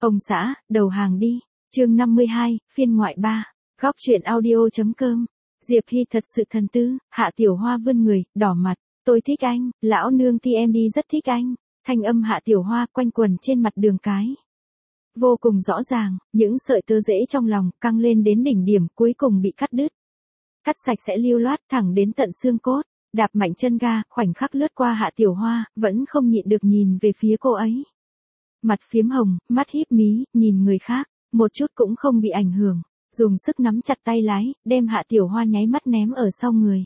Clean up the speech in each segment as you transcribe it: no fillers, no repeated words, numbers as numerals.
Ông xã, đầu hàng đi. Chương 52, phiên ngoại 3. Góc truyện audio.com. Diệp Hy thật sự thần tư, Hạ Tiểu Hoa vươn người, đỏ mặt. Tôi thích anh, lão nương TMD rất thích anh. Thanh âm Hạ Tiểu Hoa quanh quần trên mặt đường cái. Vô cùng rõ ràng, những sợi tơ rễ trong lòng căng lên đến đỉnh điểm cuối cùng bị cắt đứt. Cắt sạch sẽ lưu loát thẳng đến tận xương cốt. Đạp mạnh chân ga, khoảnh khắc lướt qua Hạ Tiểu Hoa, vẫn không nhịn được nhìn về phía cô ấy. Mặt phiếm hồng, mắt híp mí, nhìn người khác, một chút cũng không bị ảnh hưởng, dùng sức nắm chặt tay lái, đem Hạ Tiểu Hoa nháy mắt ném ở sau người.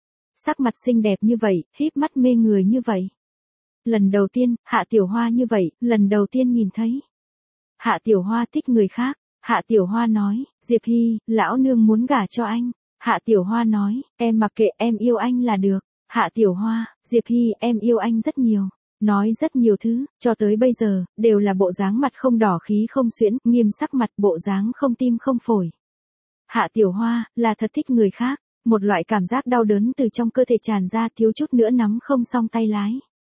Sắc mặt xinh đẹp như vậy, híp mắt mê người như vậy. Lần đầu tiên, Hạ Tiểu Hoa như vậy, lần đầu tiên nhìn thấy. Hạ Tiểu Hoa thích người khác, Hạ Tiểu Hoa nói, Diệp Hy, lão nương muốn gả cho anh. Hạ Tiểu Hoa nói, em mặc kệ, em yêu anh là được. Hạ Tiểu Hoa, Diệp Hy, em yêu anh rất nhiều. Nói rất nhiều thứ, cho tới bây giờ, đều là bộ dáng mặt không đỏ khí không xuyễn, nghiêm sắc mặt, bộ dáng không tim không phổi. Hạ Tiểu Hoa, là thật thích người khác, một loại cảm giác đau đớn từ trong cơ thể tràn ra, thiếu chút nữa nắm không xong tay lái.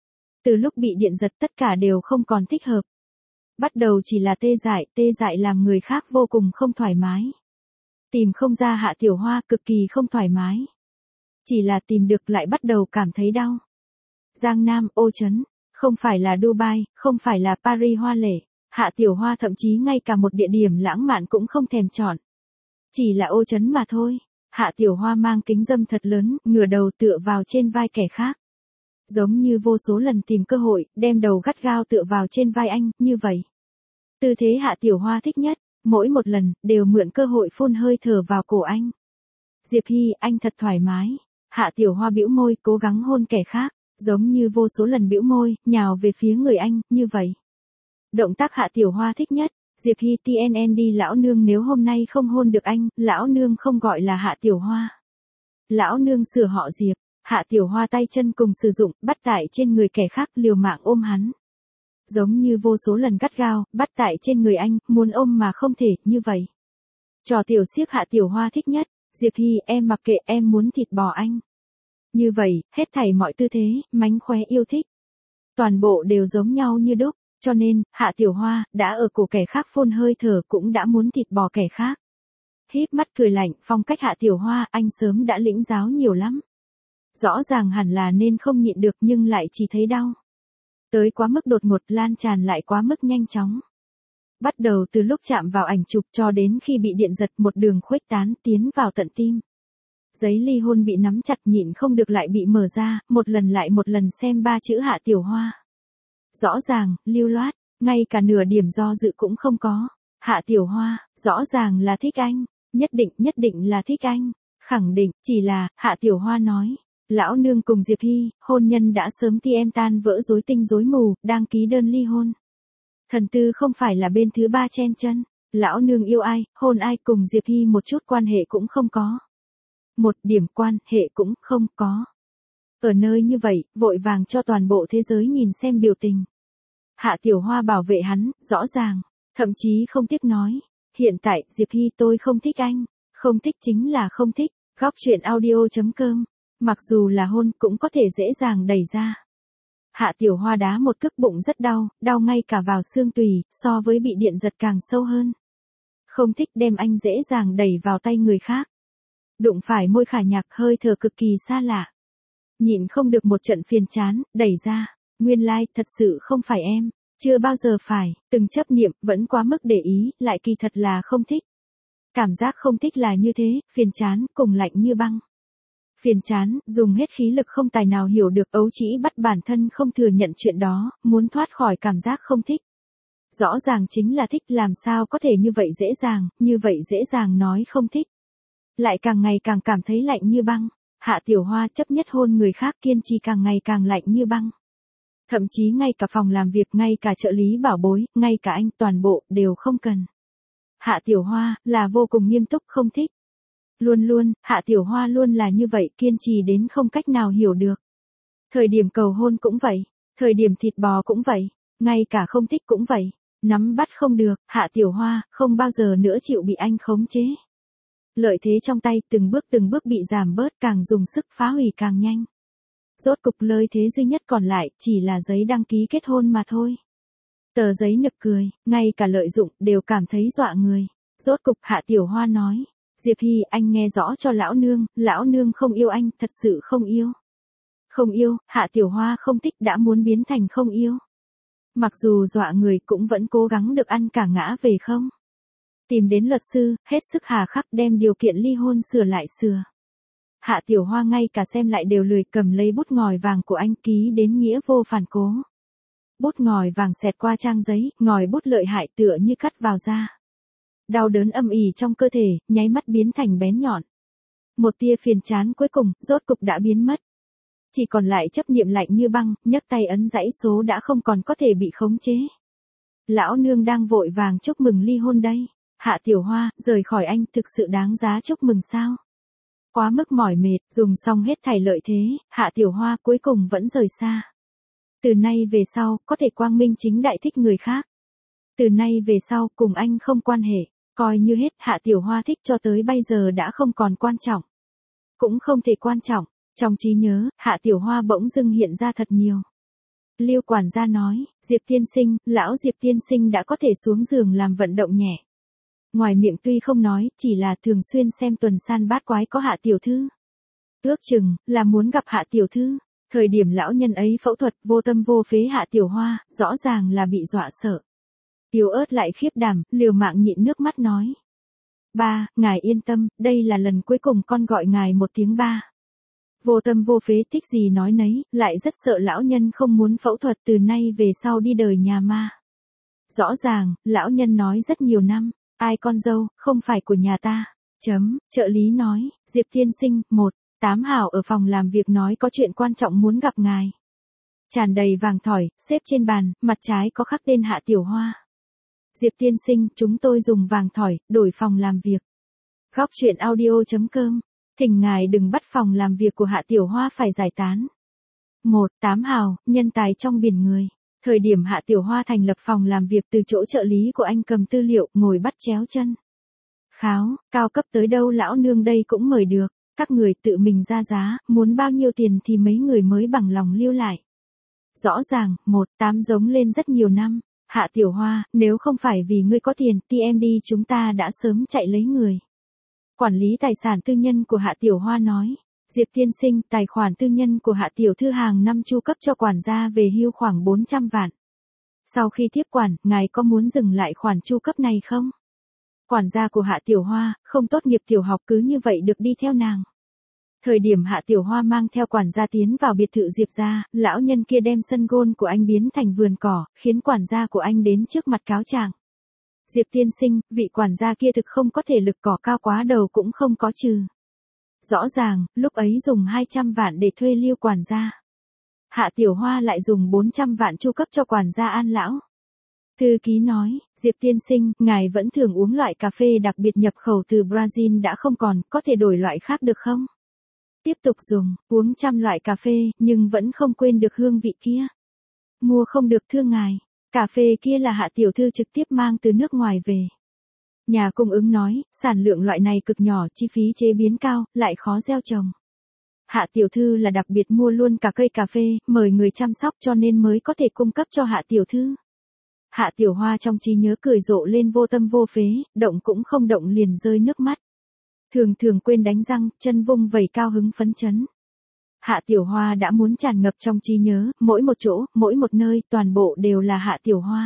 Từ lúc bị điện giật tất cả đều không còn thích hợp. Bắt đầu chỉ là tê dại làm người khác vô cùng không thoải mái. Tìm không ra Hạ Tiểu Hoa cực kỳ không thoải mái. Chỉ là tìm được lại bắt đầu cảm thấy đau. Giang Nam, Ô Trấn, không phải là Dubai, không phải là Paris hoa lệ. Hạ Tiểu Hoa thậm chí ngay cả một địa điểm lãng mạn cũng không thèm chọn. Chỉ là Ô Trấn mà thôi. Hạ Tiểu Hoa mang kính dâm thật lớn, ngửa đầu tựa vào trên vai kẻ khác. Giống như vô số lần tìm cơ hội, đem đầu gắt gao tựa vào trên vai anh, như vậy. Tư thế Hạ Tiểu Hoa thích nhất, mỗi một lần, đều mượn cơ hội phun hơi thở vào cổ anh. Diệp Hy, anh thật thoải mái. Hạ Tiểu Hoa bĩu môi, cố gắng hôn kẻ khác, giống như vô số lần bĩu môi, nhào về phía người anh, như vậy. Động tác Hạ Tiểu Hoa thích nhất, Diệp Hy TNN đi lão nương nếu hôm nay không hôn được anh, lão nương không gọi là Hạ Tiểu Hoa. Lão nương sửa họ Diệp, Hạ Tiểu Hoa tay chân cùng sử dụng, bắt tại trên người kẻ khác liều mạng ôm hắn. Giống như vô số lần gắt gao, bắt tại trên người anh, muốn ôm mà không thể, như vậy. Trò tiểu xiếc Hạ Tiểu Hoa thích nhất, Diệp Hy, em mặc kệ, em muốn thịt bò anh. Như vậy, hết thảy mọi tư thế, mánh khóe yêu thích. Toàn bộ đều giống nhau như đúc, cho nên, Hạ Tiểu Hoa, đã ở cổ kẻ khác phun hơi thở cũng đã muốn thịt bò kẻ khác. Híp mắt cười lạnh, phong cách Hạ Tiểu Hoa, anh sớm đã lĩnh giáo nhiều lắm. Rõ ràng hẳn là nên không nhịn được nhưng lại chỉ thấy đau. Tới quá mức đột ngột, lan tràn lại quá mức nhanh chóng. Bắt đầu từ lúc chạm vào ảnh chụp cho đến khi bị điện giật một đường khuếch tán tiến vào tận tim. Giấy ly hôn bị nắm chặt nhịn không được lại bị mở ra, một lần lại một lần xem ba chữ Hạ Tiểu Hoa. Rõ ràng, lưu loát, ngay cả nửa điểm do dự cũng không có. Hạ Tiểu Hoa, rõ ràng là thích anh, nhất định là thích anh, khẳng định, chỉ là, Hạ Tiểu Hoa nói. Lão nương cùng Diệp Hy, hôn nhân đã sớm em tan vỡ rối tinh rối mù, đang ký đơn ly hôn. Thần tư không phải là bên thứ ba chen chân, lão nương yêu ai, hôn ai cùng Diệp Hy một chút quan hệ cũng không có. Một điểm quan hệ cũng không có. Ở nơi như vậy, vội vàng cho toàn bộ thế giới nhìn xem biểu tình. Hạ Tiểu Hoa bảo vệ hắn, rõ ràng, thậm chí không tiếc nói. Hiện tại, Diệp Hy tôi không thích anh, không thích chính là không thích, góc truyện audio.com. Mặc dù là hôn cũng có thể dễ dàng đẩy ra. Hạ Tiểu Hoa đá một cước bụng rất đau, đau ngay cả vào xương tùy, so với bị điện giật càng sâu hơn. Không thích đem anh dễ dàng đẩy vào tay người khác. Đụng phải môi khả nhạc hơi thở cực kỳ xa lạ. Nhịn không được một trận phiền chán, đẩy ra. Nguyên lai, thật sự không phải em, chưa bao giờ phải, từng chấp niệm, vẫn quá mức để ý, lại kỳ thật là không thích. Cảm giác không thích là như thế, phiền chán, cùng lạnh như băng. Phiền chán, dùng hết khí lực không tài nào hiểu được, ấu trĩ bắt bản thân không thừa nhận chuyện đó, muốn thoát khỏi cảm giác không thích. Rõ ràng chính là thích, làm sao có thể như vậy dễ dàng nói không thích. Lại càng ngày càng cảm thấy lạnh như băng, Hạ Tiểu Hoa chấp nhất hôn người khác kiên trì càng ngày càng lạnh như băng. Thậm chí ngay cả phòng làm việc, ngay cả trợ lý bảo bối, ngay cả anh, toàn bộ, đều không cần. Hạ Tiểu Hoa, là vô cùng nghiêm túc không thích. Luôn, Hạ Tiểu Hoa luôn là như vậy, kiên trì đến không cách nào hiểu được. Thời điểm cầu hôn cũng vậy, thời điểm thịt bò cũng vậy, ngay cả không thích cũng vậy, nắm bắt không được, Hạ Tiểu Hoa, không bao giờ nữa chịu bị anh khống chế. Lợi thế trong tay từng bước bị giảm bớt, càng dùng sức phá hủy càng nhanh. Rốt cục lợi thế duy nhất còn lại, chỉ là giấy đăng ký kết hôn mà thôi. Tờ giấy nực cười, ngay cả lợi dụng đều cảm thấy dọa người. Rốt cục Hạ Tiểu Hoa nói. Diệp Hy, anh nghe rõ cho lão nương không yêu anh, thật sự không yêu. Không yêu, Hạ Tiểu Hoa không thích đã muốn biến thành không yêu. Mặc dù dọa người cũng vẫn cố gắng được ăn cả ngã về không. Tìm đến luật sư, hết sức hà khắc đem điều kiện ly hôn sửa lại sửa. Hạ Tiểu Hoa ngay cả xem lại đều lười, cầm lấy bút ngòi vàng của anh ký đến nghĩa vô phản cố. Bút ngòi vàng xẹt qua trang giấy, ngòi bút lợi hại tựa như cắt vào da. Đau đớn âm ỉ trong cơ thể, nháy mắt biến thành bén nhọn. Một tia phiền chán cuối cùng, rốt cục đã biến mất. Chỉ còn lại chấp niệm lạnh như băng, nhấc tay ấn dãy số đã không còn có thể bị khống chế. Lão nương đang vội vàng chúc mừng ly hôn đây. Hạ Tiểu Hoa, rời khỏi anh thực sự đáng giá chúc mừng sao? Quá mức mỏi mệt, dùng xong hết thảy lợi thế, Hạ Tiểu Hoa cuối cùng vẫn rời xa. Từ nay về sau, có thể quang minh chính đại thích người khác. Từ nay về sau, cùng anh không quan hệ, coi như hết Hạ Tiểu Hoa thích cho tới bây giờ đã không còn quan trọng. Cũng không thể quan trọng, trong trí nhớ, Hạ Tiểu Hoa bỗng dưng hiện ra thật nhiều. Lưu quản gia nói, Diệp tiên sinh, lão Diệp tiên sinh đã có thể xuống giường làm vận động nhẹ. Ngoài miệng tuy không nói, chỉ là thường xuyên xem tuần san bát quái có Hạ tiểu thư. Ước chừng, là muốn gặp Hạ tiểu thư. Thời điểm lão nhân ấy phẫu thuật vô tâm vô phế Hạ Tiểu Hoa, rõ ràng là bị dọa sợ. Yếu ớt lại khiếp đảm, liều mạng nhịn nước mắt nói. Ba, ngài yên tâm, đây là lần cuối cùng con gọi ngài một tiếng ba. Vô tâm vô phế thích gì nói nấy, lại rất sợ lão nhân không muốn phẫu thuật từ nay về sau đi đời nhà ma. Rõ ràng, lão nhân nói rất nhiều năm, ai con dâu, không phải của nhà ta. Trợ lý nói, Diệp tiên sinh, 8 hào ở phòng làm việc nói có chuyện quan trọng muốn gặp ngài. Tràn đầy vàng thỏi, xếp trên bàn, mặt trái có khắc tên Hạ Tiểu Hoa. Diệp tiên sinh, chúng tôi dùng vàng thỏi, đổi phòng làm việc. Góc truyện audio.com, thỉnh ngài đừng bắt phòng làm việc của Hạ Tiểu Hoa phải giải tán. 8 hào, nhân tài trong biển người. Thời điểm Hạ Tiểu Hoa thành lập phòng làm việc từ chỗ trợ lý của anh cầm tư liệu, ngồi bắt chéo chân. Kháo, cao cấp tới đâu lão nương đây cũng mời được. Các người tự mình ra giá, muốn bao nhiêu tiền thì mấy người mới bằng lòng lưu lại. Rõ ràng, 8 giống lên rất nhiều năm. Hạ Tiểu Hoa, nếu không phải vì ngươi có tiền, TMD chúng ta đã sớm chạy lấy người. Quản lý tài sản tư nhân của Hạ Tiểu Hoa nói. Diệp tiên sinh, tài khoản tư nhân của Hạ Tiểu thư hàng năm chu cấp cho quản gia về hưu khoảng 400 vạn. Sau khi tiếp quản, ngài có muốn dừng lại khoản chu cấp này không? Quản gia của Hạ Tiểu Hoa, không tốt nghiệp tiểu học cứ như vậy được đi theo nàng. Thời điểm Hạ Tiểu Hoa mang theo quản gia tiến vào biệt thự Diệp gia, lão nhân kia đem sân gôn của anh biến thành vườn cỏ, khiến quản gia của anh đến trước mặt cáo trạng. Diệp tiên sinh, vị quản gia kia thực không có thể lực, cỏ cao quá đầu cũng không có trừ. Rõ ràng, lúc ấy dùng 200 vạn để thuê Lưu quản gia. Hạ Tiểu Hoa lại dùng 400 vạn chu cấp cho quản gia An lão. Thư ký nói, Diệp tiên sinh, ngài vẫn thường uống loại cà phê đặc biệt nhập khẩu từ Brazil đã không còn, có thể đổi loại khác được không? Tiếp tục dùng, uống trăm loại cà phê, nhưng vẫn không quên được hương vị kia. Mua không được thưa ngài, cà phê kia là Hạ tiểu thư trực tiếp mang từ nước ngoài về. Nhà cung ứng nói, sản lượng loại này cực nhỏ, chi phí chế biến cao, lại khó gieo trồng. Hạ tiểu thư là đặc biệt mua luôn cả cây cà phê, mời người chăm sóc cho nên mới có thể cung cấp cho Hạ tiểu thư. Hạ Tiểu Hoa trong trí nhớ cười rộ lên vô tâm vô phế, động cũng không động liền rơi nước mắt. Thường quên đánh răng, chân vung vẩy cao hứng phấn chấn. Hạ Tiểu Hoa đã muốn tràn ngập trong trí nhớ, mỗi một chỗ, mỗi một nơi, toàn bộ đều là Hạ Tiểu Hoa.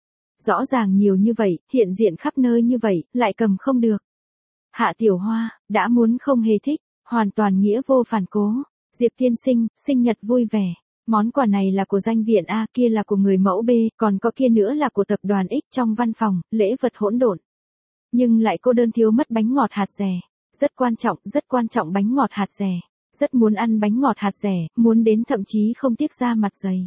Rõ ràng nhiều như vậy, hiện diện khắp nơi như vậy, lại cầm không được. Hạ Tiểu Hoa, đã muốn không hề thích, hoàn toàn nghĩa vô phản cố. Diệp tiên sinh, sinh nhật vui vẻ. Món quà này là của danh viện A, kia là của người mẫu B, còn có kia nữa là của tập đoàn X trong văn phòng, lễ vật hỗn độn. Nhưng lại cô đơn thiếu mất bánh ngọt hạt dẻ. Rất quan trọng bánh ngọt hạt dẻ. Rất muốn ăn bánh ngọt hạt dẻ, muốn đến thậm chí không tiếc ra mặt dày.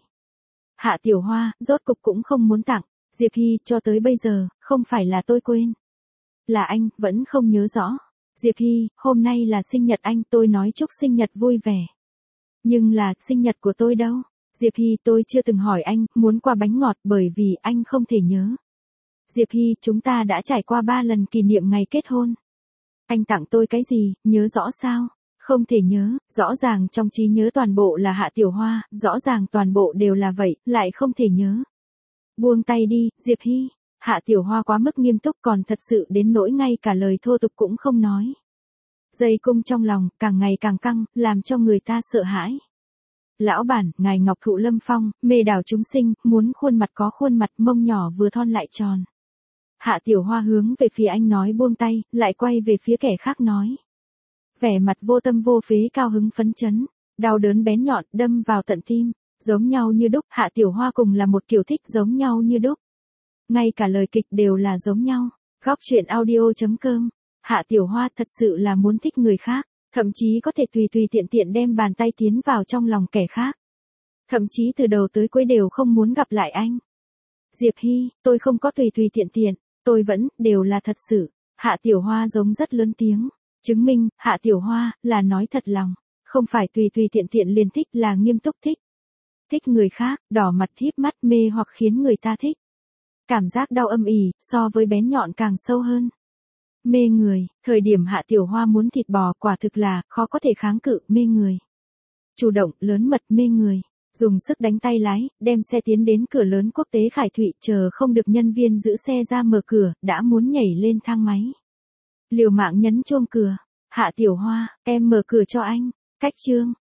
Hạ Tiểu Hoa, rốt cục cũng không muốn tặng. Diệp Hy, cho tới bây giờ, không phải là tôi quên. Là anh, vẫn không nhớ rõ. Diệp Hy, hôm nay là sinh nhật anh, tôi nói chúc sinh nhật vui vẻ. Nhưng là, sinh nhật của tôi đâu? Diệp Hy, tôi chưa từng hỏi anh, muốn quà bánh ngọt bởi vì anh không thể nhớ. Diệp Hy, chúng ta đã trải qua 3 lần kỷ niệm ngày kết hôn. Anh tặng tôi cái gì, nhớ rõ sao? Không thể nhớ, rõ ràng trong trí nhớ toàn bộ là Hạ Tiểu Hoa, rõ ràng toàn bộ đều là vậy, lại không thể nhớ. Buông tay đi, Diệp Hy. Hạ Tiểu Hoa quá mức nghiêm túc còn thật sự đến nỗi ngay cả lời thô tục cũng không nói. Dây cung trong lòng, càng ngày càng căng, làm cho người ta sợ hãi. Lão bản, ngài Ngọc Thụ Lâm Phong, mê đảo chúng sinh, muốn khuôn mặt có khuôn mặt, mông nhỏ vừa thon lại tròn. Hạ Tiểu Hoa hướng về phía anh nói buông tay, lại quay về phía kẻ khác nói. Vẻ mặt vô tâm vô phế cao hứng phấn chấn, đau đớn bén nhọn đâm vào tận tim, giống nhau như đúc. Hạ Tiểu Hoa cùng là một kiểu thích giống nhau như đúc. Ngay cả lời kịch đều là giống nhau. Góc truyện audio.com. Hạ Tiểu Hoa thật sự là muốn thích người khác, thậm chí có thể tùy tùy tiện tiện đem bàn tay tiến vào trong lòng kẻ khác. Thậm chí từ đầu tới cuối đều không muốn gặp lại anh. Diệp Hy, tôi không có tùy tùy tiện tiện, tôi vẫn, đều là thật sự. Hạ Tiểu Hoa giống rất lớn tiếng, chứng minh, Hạ Tiểu Hoa, là nói thật lòng, không phải tùy tùy tiện tiện liền thích, là nghiêm túc thích. Thích người khác, đỏ mặt híp mắt mê hoặc khiến người ta thích. Cảm giác đau âm ỉ, so với bén nhọn càng sâu hơn. Mê người, thời điểm Hạ Tiểu Hoa muốn thịt bò quả thực là khó có thể kháng cự, mê người. Chủ động, lớn mật mê người, dùng sức đánh tay lái, đem xe tiến đến cửa lớn quốc tế Khải Thụy, chờ không được nhân viên giữ xe ra mở cửa, đã muốn nhảy lên thang máy. Liều mạng nhấn chuông cửa, Hạ Tiểu Hoa, em mở cửa cho anh, cách chương.